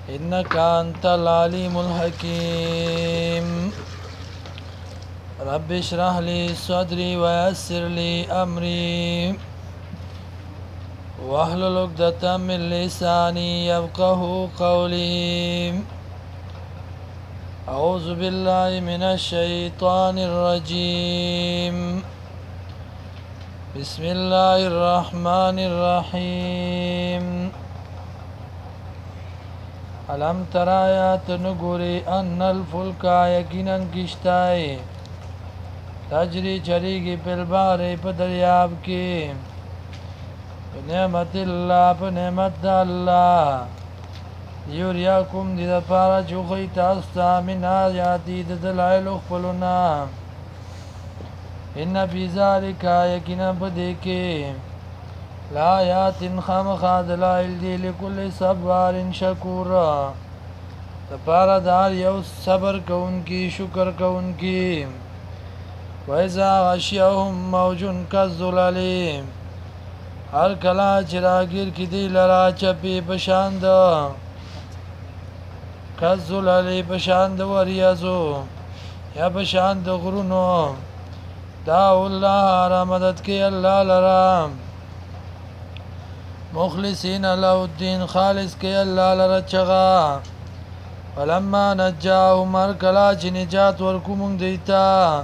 إنك أنت العليم الحكيم رب اشرح لي صدري ويسر لي أمري واحلل عقدة من لساني يفقه قولي أعوذ بالله من الشيطان الرجيم بسم الله الرحمن الرحيم علم ترایات نگوری ان الفلک یقینا کشتای تجری چریگی پل بحر پا دریاب کی نعمت اللہ پا نعمت دا اللہ یوریاکم دی دا پارا چوخی تاستا من آیاتی دا دلائل اخفلنا ان فی ذالکا یقینا پا دیکی لآیات خامخا دلائل دی لکل صبار شکور دپارا دار یو صبر کون کی شکر کون کی ویزا غشیهم موجن کالظللی هر کلا چراگیر کی دی لرا چپی پشاند کالظللی پشاند وریازو یا پشاند غرونو داو اللہ را مدد کی اللہ لرام مخلصین له الدین خالص کی اللہ لرچغا فلما نجاهم ارکلا چی نجات ورکو منگ دیتا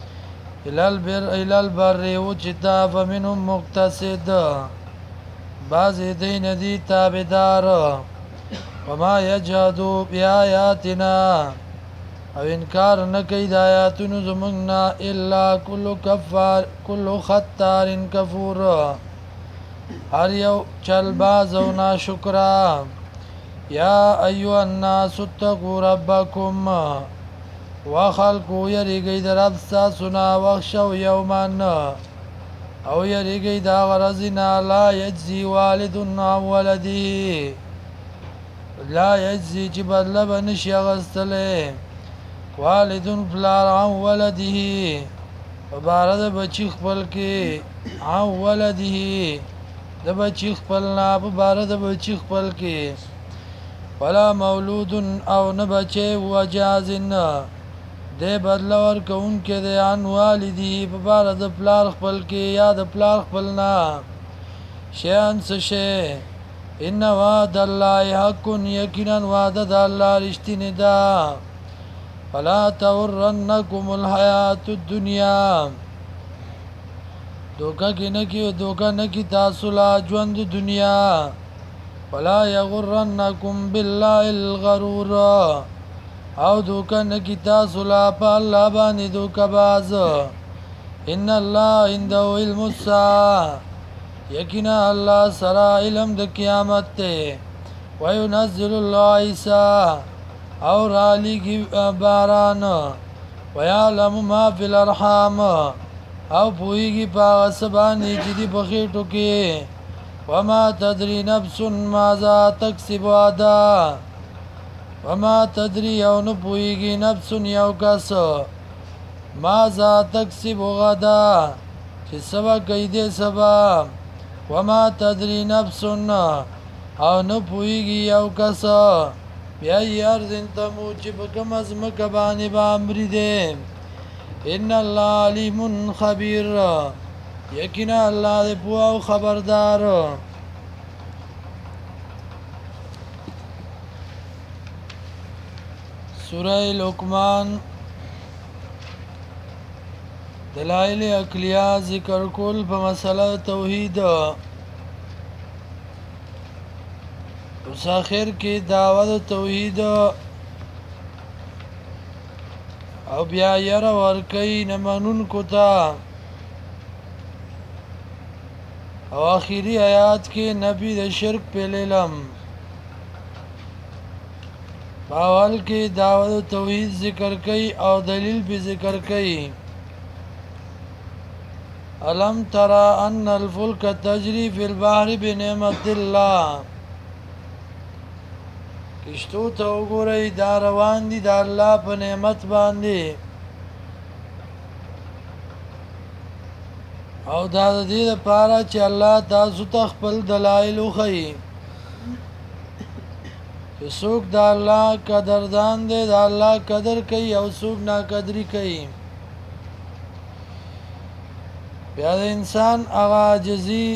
الالبر وچتا فمنهم مقتصد بعضی دین دی تابدار وما یجهدو بی آیاتنا او انکار نکی دا آیاتونو زمنگنا الا کل خطار کفور هر یو چل باز و ناشکرا یا ایوہ الناس اتقو ربکم وخلقو یریگی در افسا سنا وخشو یومن او یریگی دا غرزنا لا یجزی والد عن ولده لا یجزی چی بدل بنشی اغسطلی والد فلار عن ولده وبارد بچی خپل کی عن ولده د بچی خپلنا په بار د بچی خپل کې ولا مولود او نه بچي وجازن د بدل ور کون کې د ان والدی په بار د پلار خپل کې یا د پلار خپلنا شیان څه شي ان وعد الله حق یقینا وعده د الله رښتینی ده فلا تغرنکم الحیات الدنیا دوکا نکی تاسو لا ژوند دنیا ولا یغرنکم بالله الغرور او دوکا نکی تاسو لا په الله باندې دوکا باز ان الله عنده علم الساعه یقینا الله سره علم د قیامت ته وينزل الغیث او رالیږي باران ويعلم ما فی الارحام او پویگی پاغ سبانی جدی بخیٹو کی وما تدری نفس مازا تکسب آدا وما تدری یون پویگی نفس یو کس مازا تکسب غدا چی سبا قیدی سبا وما تدری نفس او نپویگی یو کس بیایی ارزن تمو چی بکم از مکبانی با امری دیم ان الله علیم خبیر یقینا الله دې پوه او خبردار سوره لقمان دلائل عقلیه ذکر کول په مسله توحید اوس اخر کې دعوت توحید او بیا ير ورکی نمنون کتا او آخری آیات کې نبی د شرک په لیلم باول کې دعوت توحید ذکر کړي او دلیل به ذکر کړي الم ترى ان الفلك تجري في البحر بنعمت الله کشتو ته وګورئ دا روان دي د الله په نعمت باندې او دا د دې لپاره چې الله تاسو ته خپل دلایل وښيي چې څوک د الله قدردان دی د الله قدر کوي او څوک ناقدري کوي بیا د انسان هغه عاجزي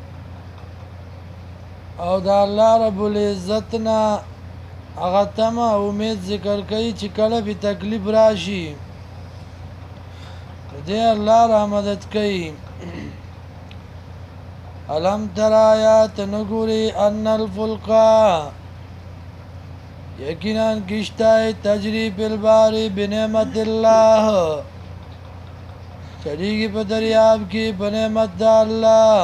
او د الله رب العزت نه هغه تمه امید ذکر کوي چې کله به تکلیف راشي دې الله را مدد کوي الم تر آیات نګوري ان الفلقا یقینا کشتای تجری بالبار بنعمت الله چلیږي په دریاب کې په نعمت د الله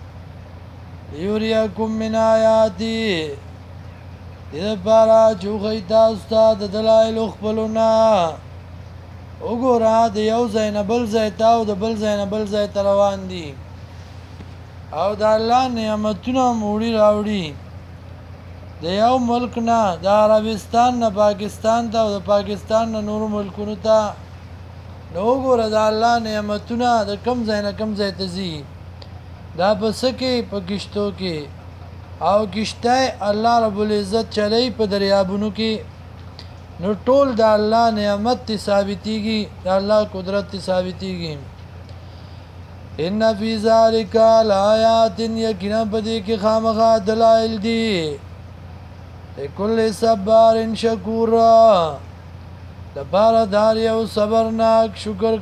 یوریکم من آیاتی دې لپاره چې وښیي تاسو ته د دلایلو خپلونه وګوره د یو ځای نه بل ځای ته او د بل ځای نه بل ځای ته روان دي او د الله نعمتونه موړي راوړي د یو ملک نه د عربستان نه پاکستان ته او د پاکستان نه نورو ملکونو ته نو وګوره د الله نعمتونه د کم ځای نه کم ځای ته ځي دا په څه کې په کشتو کې او کشته الله رب العزت چلی په دریابونو کې نو ټول د الله نعمت تی ثابتېږي د الله قدرت تی ثابتېږي ان فی ذلک لآیات یقینا په دې کې خامخا دلایل دي لکل صبار شکور لپاره دار یو صبرناک شکر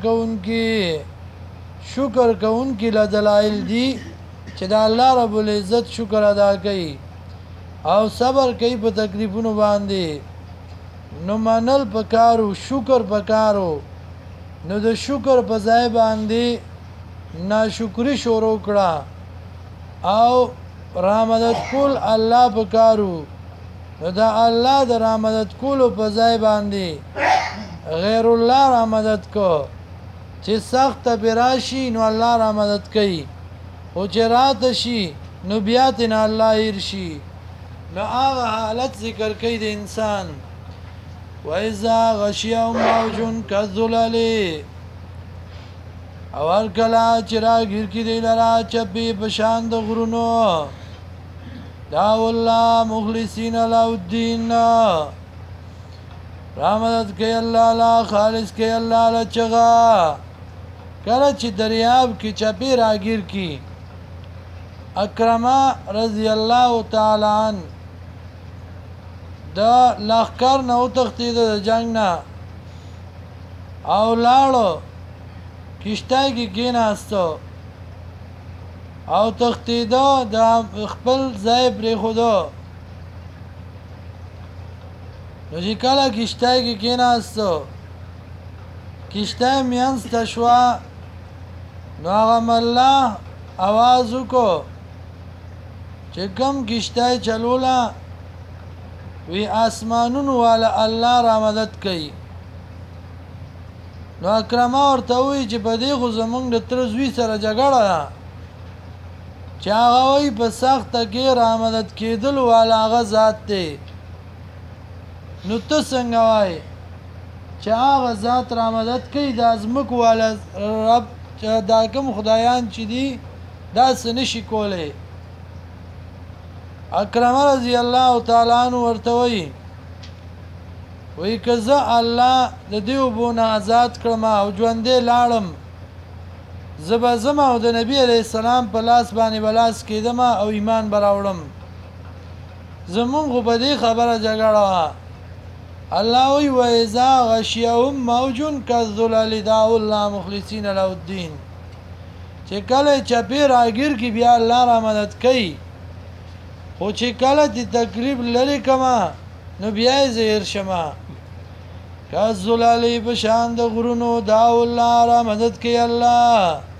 کوونکی له دلایل دي چې د الله رب العزت شکر ادا کوي او صبر کوي په تکلیفونو باندې نو منل پکارو شکر پکارو نو د شکر په ځای باندې ناشکری شروع کړه او رحمت کول الله پکارو نو دا الله د رحمت کولو په ځای باندې غیر الله رحمت کو چې سخت براشي نو الله رحمت کوي او چې رات شي نو بیا تن الله يرشي نو هغه حالت ذکر کوي د انسان وَإِذَا غَشِيَهُمْ مَوْجٌ كَالظُّلَلِ او هر کله چې راګیر کې دی لرا چپی په شان د غرونو دعوا الله مخلصین له الدین رحمت کوي الله لا خالص کوي الله له چغا کله چې دریاب کې چپی راګیر کی اکرمه رضی الله تعالی عنہ دا لخکر نه او تختید د جنگ نه او لاړو کشتای کې کېناستو او تختیدو د خپل ځای پرې خودو نو چې کله کشتای کې کېناستو کشتای میانسته شوه نو هغه مله آواز وکړو چې کوم کشتای چلوله وی آسمانونو والا الله را مدد کوي نو اکرمه ورته وی چې په دې خو زمونږ د تر زوی سره جګړه ده چې هغه وی په سخته کې را مدد کېدل والا هغه ذات دی نو ته څنګه وای چې هغه ذات را مدد کوي د ازمکو والا رب دا کوم خدایان چې دي دا څه نشي کولی اکرمه رضی الله تعالی عنہ ورته وی که زه الله د دې وبونه آزاد کړم او ژوندې لاړم زه به ځم او د نبی علیه السلام په لاس باندې به لاس کېدم او ایمان به راوړم زمونږ خو په دې خبره جګړه وه الله وی وإذا غشیهم موج کالظلل دعوا الله مخلصین له الدین چې کله چپې راګیر کې بیا الله را مدد کوي خو چې کله دې تکلیف لري کما نو بیا یې زهر شمه کالظلل په شان د غرونو دعوا الله را مدد کوي الله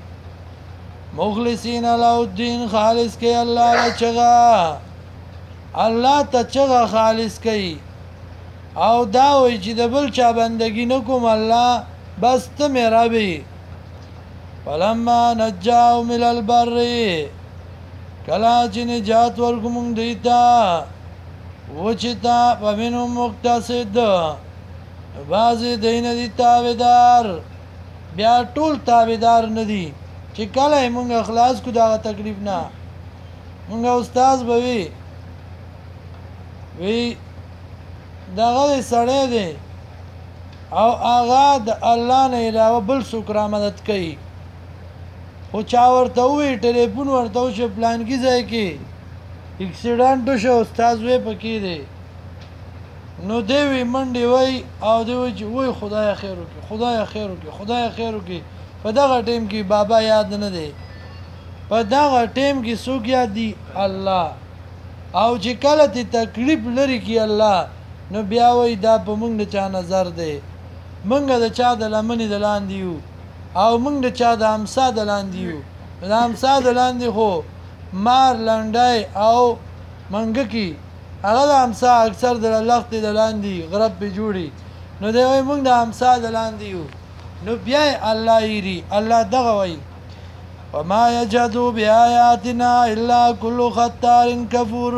مخلصین له الدین خالص کوي الله له چغه الله ته چغه خالص کوي او دا وی چې د بل چا بندگی نکوم الله بس ته مې ربي فلما نجاهم من البر کلا چې نجات ورکوم دیتا وچتا فمنهم مقتصد بعضې دین دي تابعدار بیا ټول تابعدار نه دي چې کله یې مونږ خلاص کو دغه تکلیف نه مونږ استاد به وي دغه سړی دی او هغه د الله نه علاوه بل څوک را مدد کوي خو چا ورته ووایي ټلیفون ورته وشو پلانکي ځای کې اکسیډنټ وشو استاد وی پکې دی نو دی وی منډې وای او دی وی چې وای خدای خیر وکړي خدای خیر وکړي خدای خیر وکړي په دغه ټیم کې بابا یاد نه دی په دغه ټیم کې څوک یاد دی الله او چې کله ته تکلیف لري کې الله نو بیا وای دا په موږ د چا نظر دی موږ د چا د لمنې د لاندې یو او موږ د چا د امسا د لاندې یو د امسا د لاندې خو مار لنډای او منګکی هغه د امسا اکثر د لختې د لاندې غرب په جوړي نو دی وای موږ د امسا د لاندې یو نو بیا الله یری الله دغه وای وما يجحدوا بآياتنا الا كل ختار كفور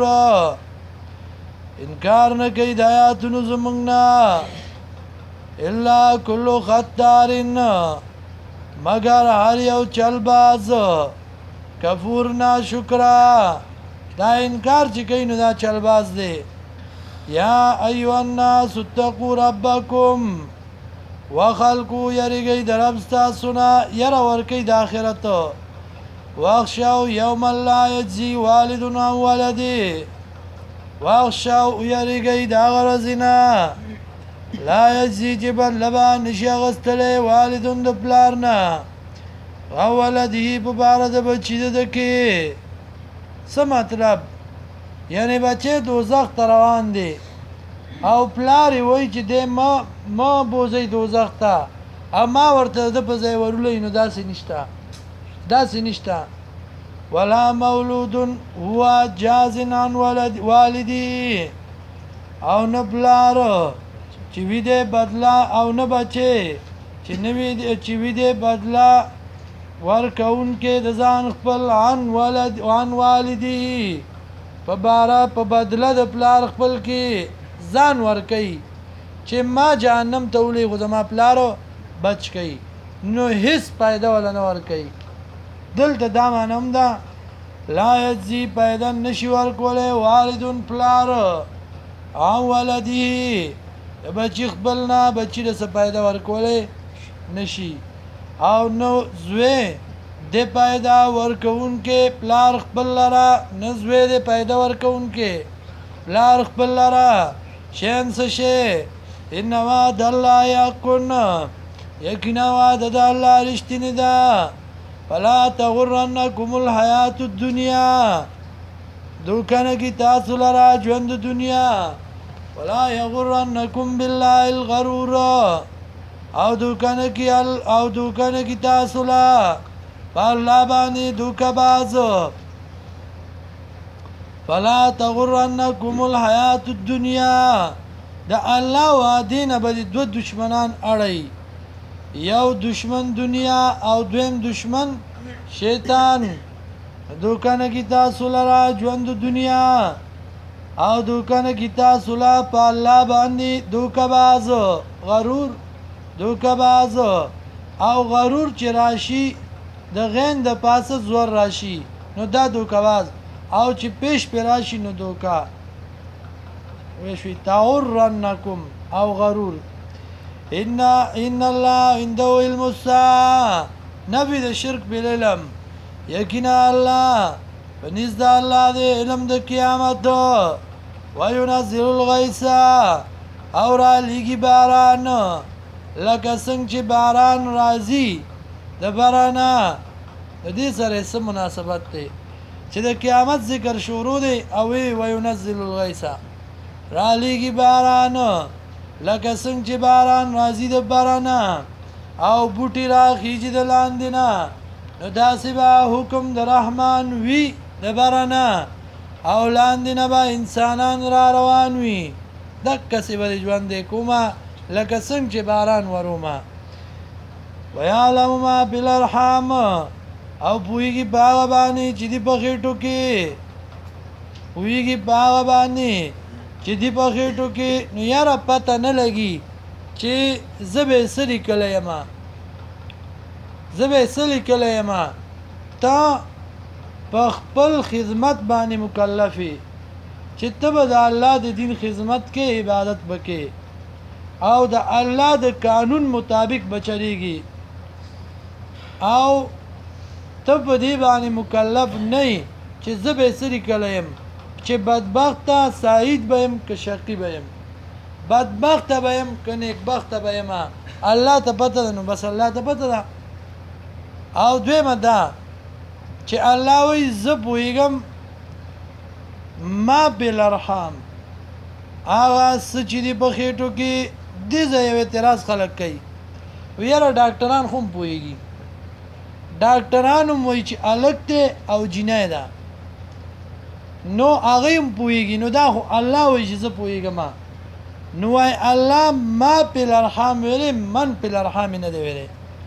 انکار نه کوي د آیاتونو زمونږ نه الا كل ختار مگر هر یو چلباز کفور ناشکرا دا انکار چې کوي نو دا چلباز دی یا ایها الناس اتقوا ربکم وخلقوا یریږئ د رب ستاسو نه یره ورکئ د آخرت واخشوا یوما لا یجزي والد عن ولده واخشوا یریږئ د هغه ورځې نه لا یجزي چې بدله به نشي اخیستلی والدون د پلار نه او ولده په باره د بچي د ده کې څه مطلب یعنی بچی دوزخ ته روان دی او پلار یې وایي چې دی ما بوځئ دوزخ ته او ما ورته د په ځای ورولئ نو داسې نشته ولا مولود هو جاز عن والدی او نه پلار چې وي دی بدله او نه بچی چې وي دی بدله ورکوونکې د ځان خپل عن والدی په باره په بدله د پلار خپل کې ځان ورکوي چې ما جهنم ته ولیږو خو زما پلارو بچ کوي نو هیڅ پیدا ولا نه ورکوي دلته دا معنی هم ده لا یجزي پیدا نشي ورکولی والدون پلار عن ولدی د بچي خپل نه بچي د څه پیدا ورکولی نشي او نو زوی د پیدا ورکوونکې پلار خپل لره نه زوی د پیدا ورکوونکې پلار خپل لره شین څه شی ان وعد الله حق یقینا وعده د الله رښتینې ده فلا تغرنکم الحیات الدنیا دوکه نه کي تاسو لره ژوند د دنیا ولا یغرنکم بالله الغرور او دوکه نه کي تاسو له په الله باندې دوکه باز فلا تغرنکم الحیات الدنیا د الله وعدې نه به دوه دشمنان اړئ یو دشمن دنیا او دویم دشمن شیطان دوکه نه کي تاسو لره ژوند د دنیا او دوکه نه کي تاسو له په الله باندې دوکه باز غرور دوکه باز او غرور چې راشي د غین د پاسه زور راشي نو دا دوکه باز او چې پیش پی راشي نو دوکه وشوي تغرنکم او غرور ان الله عنده علم الساعه نبی د شرک بالعلم یقینا الله پنځ د الله د علم د قیامت وينزل الغيث او را لګي باران لکه څنګه چې باران راځي د بارانه د دې سره څه مناسبت دی چې د قیامت ذکر شروع دی او وينزل الغيث را لګي باران لکه څنګه چې باران راځي د بارانه او بوټي راخیږي د لاندې نه نو داسې به حکم د رحمان وي د بارانه او لاندې نه به انسانان را روان وي دقسې به د ژوند دی کومه لکه څنګه چې باران ورومه ویعلم ما فی الارحام او پوهیږي په هغه باندې چې دي په خېټو کې پوهیږي په هغه باندې چې دی په خېټو کې نو یاره پته نه لګي چې زه به څه لیکلی یم تا په خپل خدمت باندې مکلف یې چې ته به د الله د دین خدمت کې عبادت وکې او د الله د قانون مطابق بچریږي او ته په دې باندې مکلف نه یې چې زه به سری کلم چې بدبخت سعید بهم که شقی بهم بدبخت بهم که نیکبخت بهم الله ته پته ده نو بس الله ته پته ده او دویمه ده چې الله وایي زه پوهېږم ما بالارحام هغه څه چې دي په خېټو کې دې ځای یو اعتراض خلک کوي یاره ډاکټران خو هم پوهېږي ډاکټران هم وایي چې الک دی او جینۍ ده نو هغه هم پوهېږي نو دا خو الله وایي چې زه پوهېږم نو وایي الله ما بالارحام ویلې من بالارحام نه دی ویلې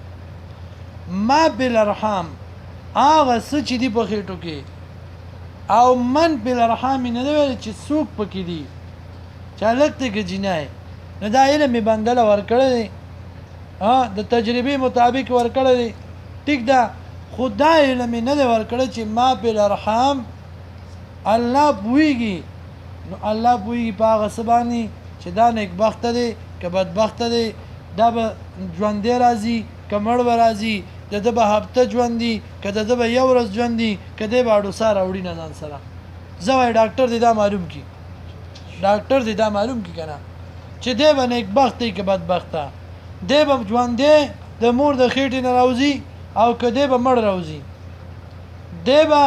ما بالارحام هغه څه چې دي په خېټو کې او من بالارحام نه دی ویلې چې څوک پکې دي چې الک دی که جینۍ نو دا علم مې بندله ورکړی دی د تجربې مطابق ورکړی دی ټیک ده خو دا علم مې نه دی ورکړی چې ما بالارحام الله پوهېږي نو الله پوهېږي په هغه څه باندې چې دا نیکبخته دی که بدبخته دی دا به ژوندی راځي که مړ به راځي د ده به هفته ژوند دي که د ده به یو ورځ ژوند دي که دی به اډوسا راوړي نه ځان سره زه وایي ډاکټر دی دا معلوم کړي ډاکټر دی دا معلوم کړي که نه چې دی به نیکبخت دی که بدبخته دی به ژوندی د مور د خېټې نه راوځي او که دی به مړ راوځي دی به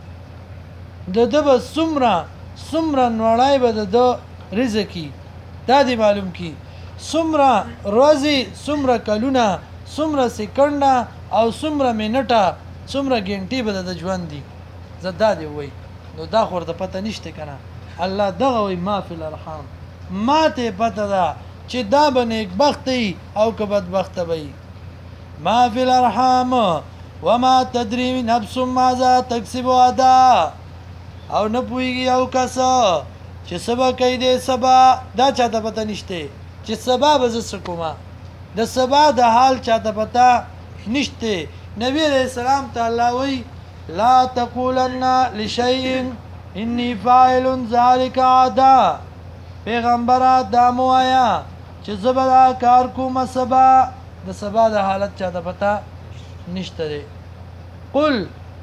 د ده به څومره نوړی به د ده رزقي دا دی معلوم کړي څومره ورځې څومره کلونه څومره سکنډه او څومره منټه څومره ګنټې به د ژوند دي زه دا دی وایي نو دا خو ورته پته نشته که نه الله دغه وایي ما فی الارحام ما ته پته ده چې دا به نیکبخته وي او که بدبخته به وي ما فی الارحام وما تدري نفس ماذا تکسب غدا او نه پوهېږي یو کس چې څه به کوي دی سبا دا چاته پته نشته چې سبا به زه څه کومه د سبا د حال چاته پته نشته نبی علیہ السلام ته الله وایي لا تقولن لشیء انی فاعل ذلک غدا پیغمبره دا مو وایه چې زه به دا کار کومه سبا د سبا د حالت چاته پته نشته دی قل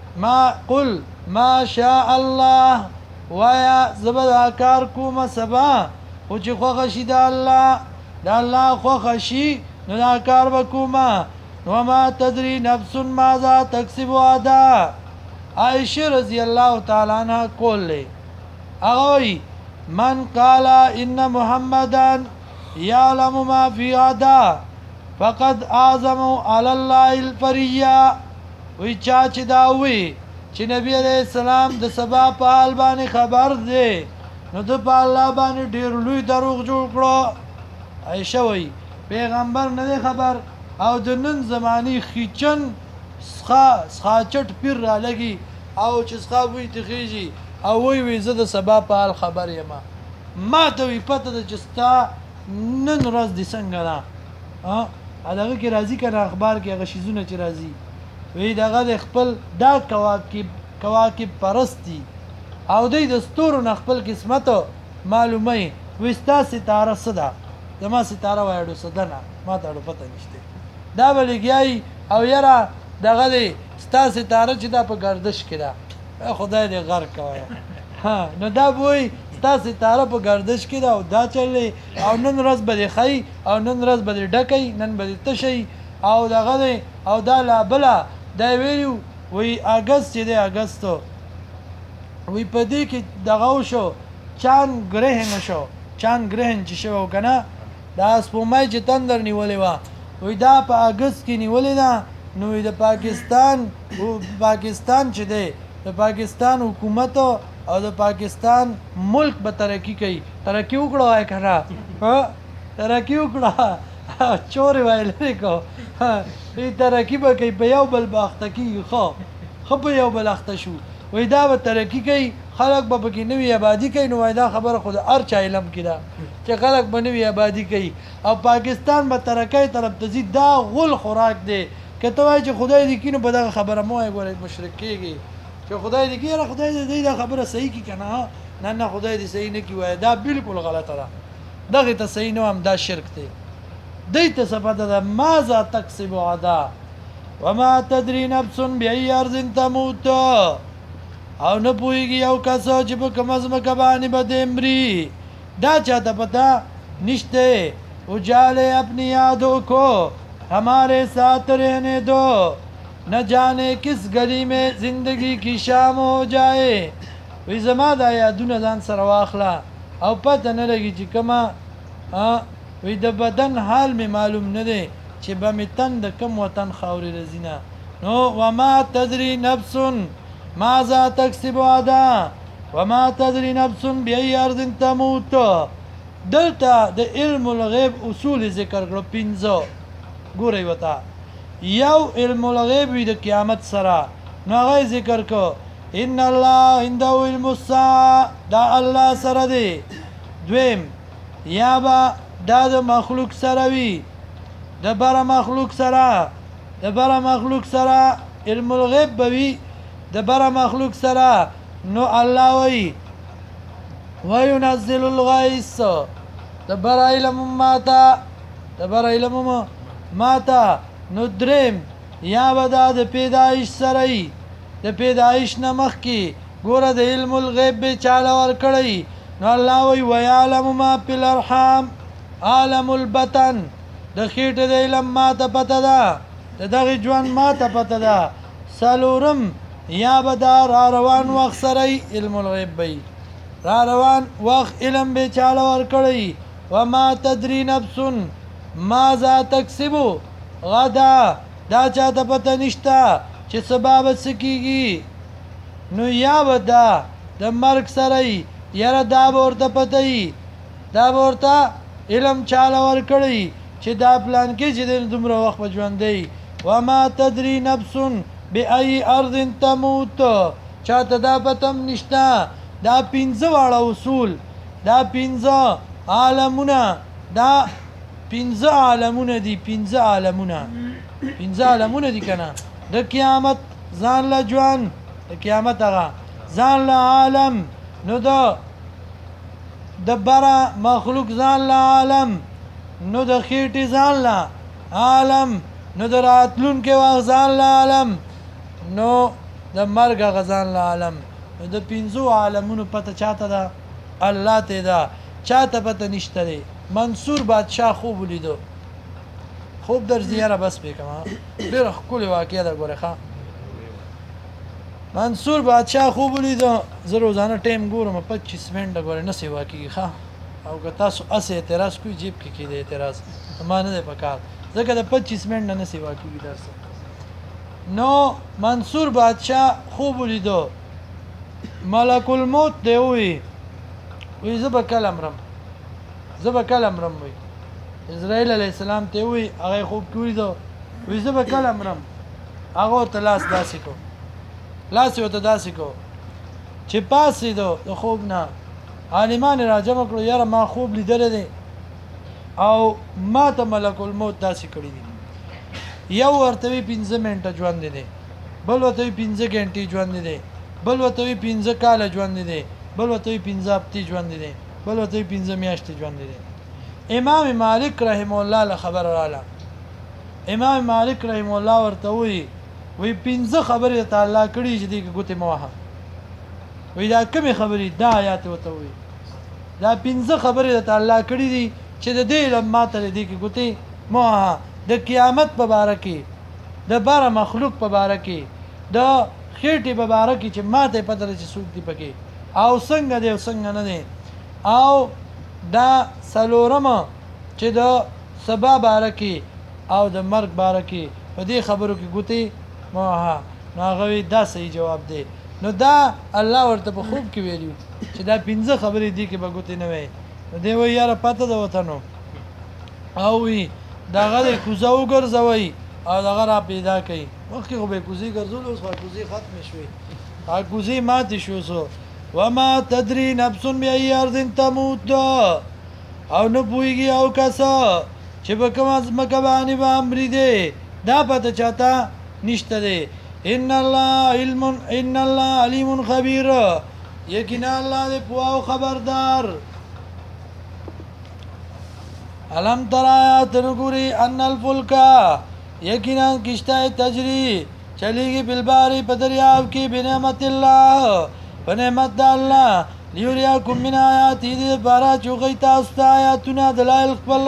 ما شاء الله وایا زه به دا کار کومه سبا خو چې خوښه شي د الله خوښه شي نو دا کار به کومه وما تدري نفس ماذا تکسب غدا عائشه رضی الله تعالی عنها کولې هغه وایي من قال ان محمدا يعلم ما في غدا فقد اعظم على الله الفريا وی چا چې دا وی چې نبی علیہ السلام د سبا په حال باندې خبر دی نو د په الله باندې ډیر لوی دروغ جوړ کړو عائشه وی پیغمبر نه دی خبر او د نن زمانی خیچن سخاچټ پیر را لګي او چې سخا وی تخیږي او وی زه د سبا په حال خبر یم ما ته وی پته ده چې ستا نن ورځ دي څنګه ده هغه کې راځي کنه اخبار کې هغه شیزونه چې راځي وی دغه د خپل دا کواکب پرستی او دوی د ستورو نه خپل قسمت معلومه وي ستا ستاره څه ده زما ستاره وایډو څه ده نه ما ته اړو پته نشته دا به لګیایي او یاره دغه دی ستا ستاره چې دا په ګردش کې ده خدای دې غرق کوی نو دا به وایي ستا ستاره په ګردش کې ده او دا چلې او نن ورځ به دې ښایي او نن ورځ به دې ډکوي نن به دې تشئ او دغه دی او دا لا بله دا ویلو وی اگست چې دی اگستو وی په دې کې دغه شو چاند ګرهن شو چاند ګرهن چې شو کنه دا سپومای چې تندر نیولې و وی دا په اگست کې نیولې ده نو د پاکستان چې دی د پاکستان حکومت او د پاکستان ملک به ترقی کوي ترقی وکړو وای کنه ترقی وکړه چورې وایل کو ای ترقی به کوي په یو بل باخته کیږي خو په یو بل اخته شو وای دا به ترقی کوي خلک به پکې نوې آبادی کوي نو وای دا خبره خو د هر چا علم کې ده چې خلک به نوې آبادی کوي او پاکستان به ترقی طرف ته ځي دا غول خوراک دی که ته وایې چې خدای دې کینو په دغه خبره مو وایي ګورئ مشرک کېږي چې خدای دې کړه خدای دې دا خبره صحیح کی کنه نه نه خدای دې صحیح نه کړي وایه دا بالکل غلطه ده دغې ته صحیح نه هم دا شرک دی دی ته څه پته ده ماذا تکسب غدا وما تدري نفس بأي أرض تموت او نه پوهېږي یو کس چې په کومه ځمکه باندې به دې مري دا چاته پته نشته اجالے اپنی یادوں کو ہمارے ساتھ رہنے دو نہ جانے کس گلی میں زندگی کی شام ہو جائے وی زما دا یادونه ځان سره واخله او پته نه لګي چې کومه وی د بدن حال می معلوم نه دی چې به می تن د کم وطن خاورې رزینه نو وما تدري نفس ماذا تكسب غدا وما تدري نفس بأي أرض تموت دلته د علم الغیب اصول ذکر کړو پنځه ګورئ وتا یو علم الغیب وی د قیامت سره نو هغه ذکر کو ان الله عنده علم الساعه دا الله سره دی دویم یا با دا د مخلوق سره وی د بر مخلوق سره علم الغیب بوي د بر مخلوق سره نو الله وی وينزل الغيث د بر علم ماتا نو دریم یا ودا د پیدایش سره د پیدایش نه مخکې ګوره د علم الغیب به چاله ورکړی نو الله وی ويعلم ما فی الارحام عالم البطن د خېټې د علم ماته پته ده د دغې ژوند ماته پته ده څلورم یا به دا را روان وخت سره علم الغیب به را روان وخت علم به چاله ورکړی وما تدري نفس ماذا تکسب غدا دا چاته پته نشته چې سبا به څه کېږي نو یا به دا د مرګ سره یاره دا به ورته پته دا به ورته علم چاله ورکړی چې دا پلان کې چې د دومره وخت به ژوندی وما تدري نفس بأي أرض تموت چاته دا پته هم نشته دا پنځه واړه اصول دا پنځه عالمونه دا پنځه عالمونه دي کنه د قیامت ځان له ژوند د قیامت هغه ځان له عالم نو د بره مخلوق ځان له عالم نو د خېټې ځان له عالم نو د راتلونکي وخت ځان له عالم نو د مرګ هغه ځان له عالم نو د پنځو عالمونو پته چاته ده الله ته ده چاته پته نشته دی منصور بادشاه خوب ولیدو خوب در زیاره بس بکم ډېره ښکلې واقعه ده ګورې ښه منصور بادشاه خوب ولیدو زه روزانه ټایم ګورم 25 منټه ګورې نه سیوا کېږي ښه او که تاسو هسې اعتراض کوئ جیب کې کېده اعتراض ما نه دی پکار ځکه د 25 منټه نه سیوا کېږي درس نو منصور بادشاه خوب ولیدو ملک الموت دی وی زه به کله مرم وی اسرائیل علیه السلام ته وی هغه خوب کې ولیدو وی زه به کله مرم هغه ورته لاس ورته داسې کو چې پاسېدو د خوب نه عالمان را جمع کړو یاره ما خوب لیدلی دی او ما ته ملک الموت داسې کړي دي یو ورته وی 15 منټه ژوند دی بل ورته وی 15 غنټې ژوند دی بل ورته وی 15 کاله ژوند دی بل ورته وی 15 هفتې ژوند دی بل ورته وی 15 میاشتې ژوند دی امام مالک رحم الله له خبر رااله امام مالک رحم الله ورته وی 15 خبرې ته الله کړي چې دې ګوتې موها وی دا کومې خبرې دا آیات وته وی دا 15 خبرې ته الله کړي دي چې د دې لمما ته دې کې ګوتې موها د قیامت په باره کې د بار مخلوق په باره کې د خېټې په باره کې چې ماته پته ده چې څوک دي پکې او څنګه دی او څنګه نه دی او دا څلورم چې د سبا باره کې او د مرګ باره کې په دې خبرو کې ګوتې موها نو هغه دا صحیح جواب دی نو دا الله ورته په خوب کې ویلو چې دا 15 خبرې دي کې به ګوتې نه وي نو دی وایي یاره پته ده ورته نو او وی دغه د کوزه وګرځوئ او دغه را پیدا کوي مخکې خو به کوزې ګرځول اوس خو کوزې ختمې شوې هغه کوزې ماتې شو سو وما تدري نفس بأي أرض تموت او نه پوهېږي او کسه چې په کومه ځمکه باندې به مړي دی دا پته چاته نشته دی ان الله علیم خبیر یقینا الله دې پوه او خبردار علم ترایا تنګوري ان الفلک یقینا کشته تجری چلیږي بالباری په دریاب کې بنعمت الله په نعمت الله لیوريکم من آیاته دې بارا چوغی تاسو ته آیاتونه دلایل خپل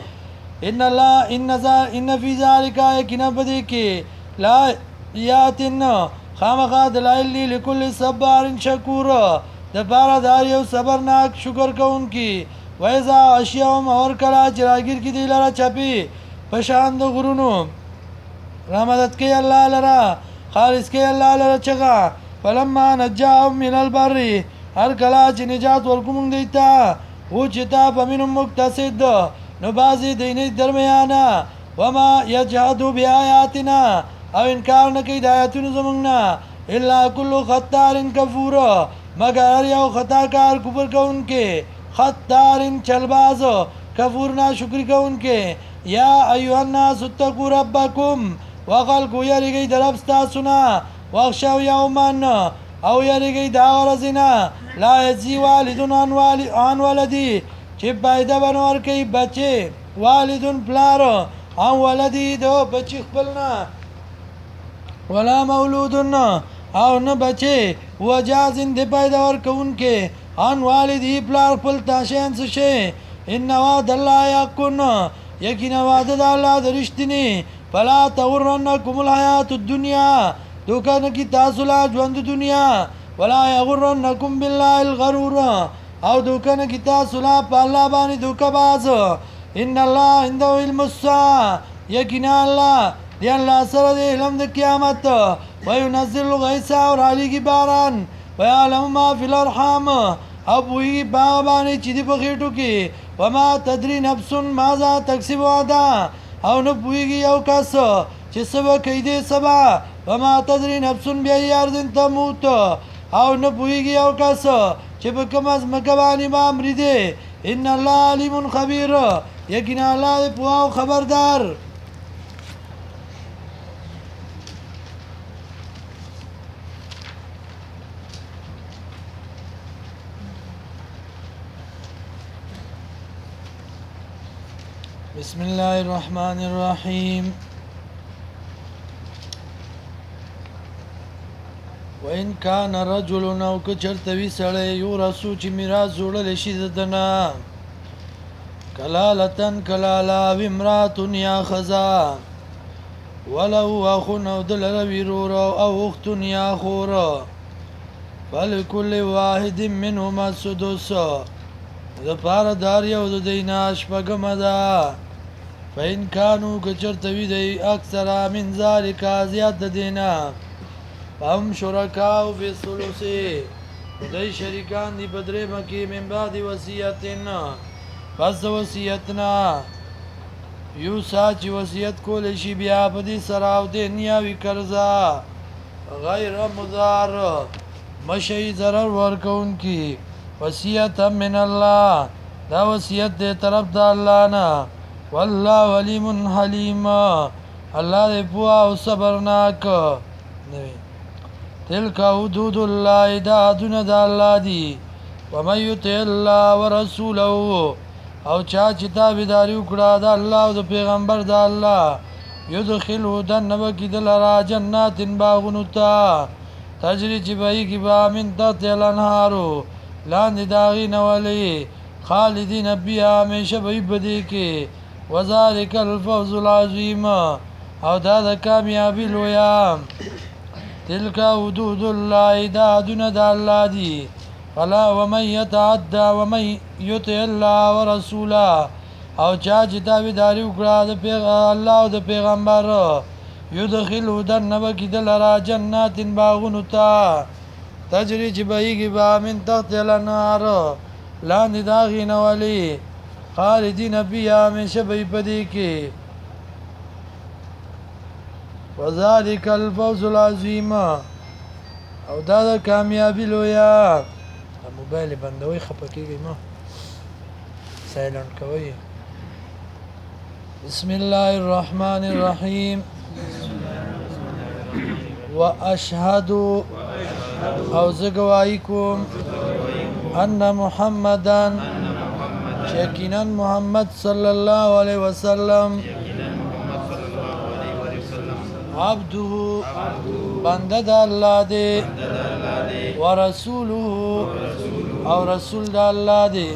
ان فی ذلک یقینا بدی کې لا یاتن خامخا دلایل لکل صبر شکور د بارا دار یو صبرناک شکر کوونکی وایزا اشیاء اور کلا چراغیر کی دی لرا چپی پشاند غرونو رحمت کی الله لرا خالص کی الله لرا چغا فلما نجاهم من البر هر کلا چې نجات ورکوم دیتا او چتا پمنو مقتصد نو بازی دینی درمیانا وما یجحدو بی آیاتنا او انکار نکی دایتون زمانگنا الا کلو خطار کفور مگر یو خطاکار کفر کون کے خطار چلباز کفور نا شکر کون کے یا ایوہ الناس اتقو ربکم وخلقو یری گئی دربستا سنا وخشو یومن او یری گئی داغرزنا لا یجزی والدن عن ولدی چې پایده بنور کوي بچي والدون پلار او ولدی دو بچی خپلنا ولا مولودن او نه بچي وجازن دی پایده ور کوونکې ان والدی پلار خپل تاشین څه شي ان وعد الله یقن یقینا وعده د الله درشتنی فلا تغرنکم الحیات الدنیا دوکان کی تاسو لا ژوند دنیا ولا یغرنکم بالله الغرور او دوکان کی تاسو لا په الله باندې دوکا باز ان الله عنده علم الساعه یقینا الله دی الله سره دی علم د قیامت وينزل الغيث اور علی کی باران ويعلم ما في الارحام او وی باندې چې دی په خېټو کې وما تدري نفس ماذا تكسب غدا او نه پويږي یو کس چې سبا کوي دې سبا وما تدري نفس بأي ارض تموت او نه پويږي یو کس چې په کوم از مکوانی ما امر دي ان الله علیم خبیر یقینا الله په او خبردار بسم الله الرحمن الرحیم وإن كان رجل او کچرتوی سړی یو رسو چې میراث جوړل شي ددنه کلالتن کلالا وامراتن یا خزا ولو اخو نو دلر ویرور او اخت یا خور فلکل واحد منهما السدس د پار دار یو د دینا شپږم ده فإن كانوا کچرتوی دی اکثر من ذلك زیات دینا هم شرکاو فی الثلثی دای شریکان دی بدره مکی من بعد وصیتنا پس وصیتنا یو ساچ وصیت کول شي بیا په دې سراو دې نیاوی قرضا غیر مضار مشي ضرر ورکون کی وصیت من الله دا وصیت دې طرف د الله نه والله علیم حلیم الله دې پوه او صبرناک نوی تلك حدود الله دا دون دا الله دی ومن یطع الله ورسوله او چا چې تابعداري وکړه د الله او د پیغمبر د الله یدخله دنب کی دلرا جنات باغونو ته تجری چې بهي کی با من تحت الانهارو لاندې داغي نوالي خالدین بیا همیشه به بدی کې وذالک الفوز العظیم او دا د کامیابی لویا تلك حدود الله دا دون دا الله دی فلا ومن يتعدى ومن يطع الله ورسوله او چا چې تابعداري وکړه د الله او د پیغمبر يدخل دنب کی دلرا جنات باغونو ته تجری چې بهيږي با من تحت الانهار لاندې داغي نوالي خالدین بیا همیشه به پدې کې وذالک الفوز العظیم او دا د کامیابی لویا موبایل بندوي خپکیږي ما سایلنت کوي بسم الله الرحمن الرحیم واشهد او زه ګواهي کوم ان محمدن یقینا محمد صلی الله علیه وسلم عبده بنده د الله دی ورسوله او رسول د الله دی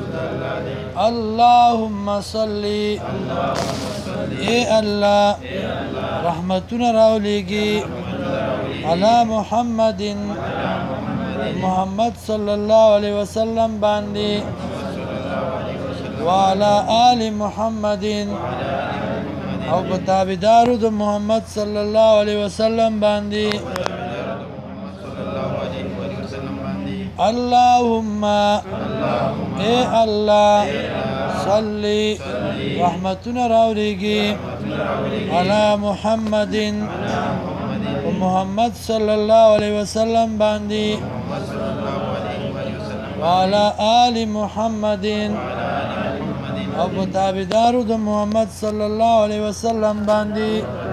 اللهم صل اے الله رحمتنا راولیږي علی محمد محمد صلی الله علیه وسلم باندې وعلى آل محمد او په تابعدارو د محمد صلی الله علیه وسلم باندې اللهم اے الله صلی رحمتنا راولیږي علی محمد محمد صلی الله علیه وسلم باندې وعلى آل محمد او په تابعدارو د محمد صلی الله علیه وسلم باندې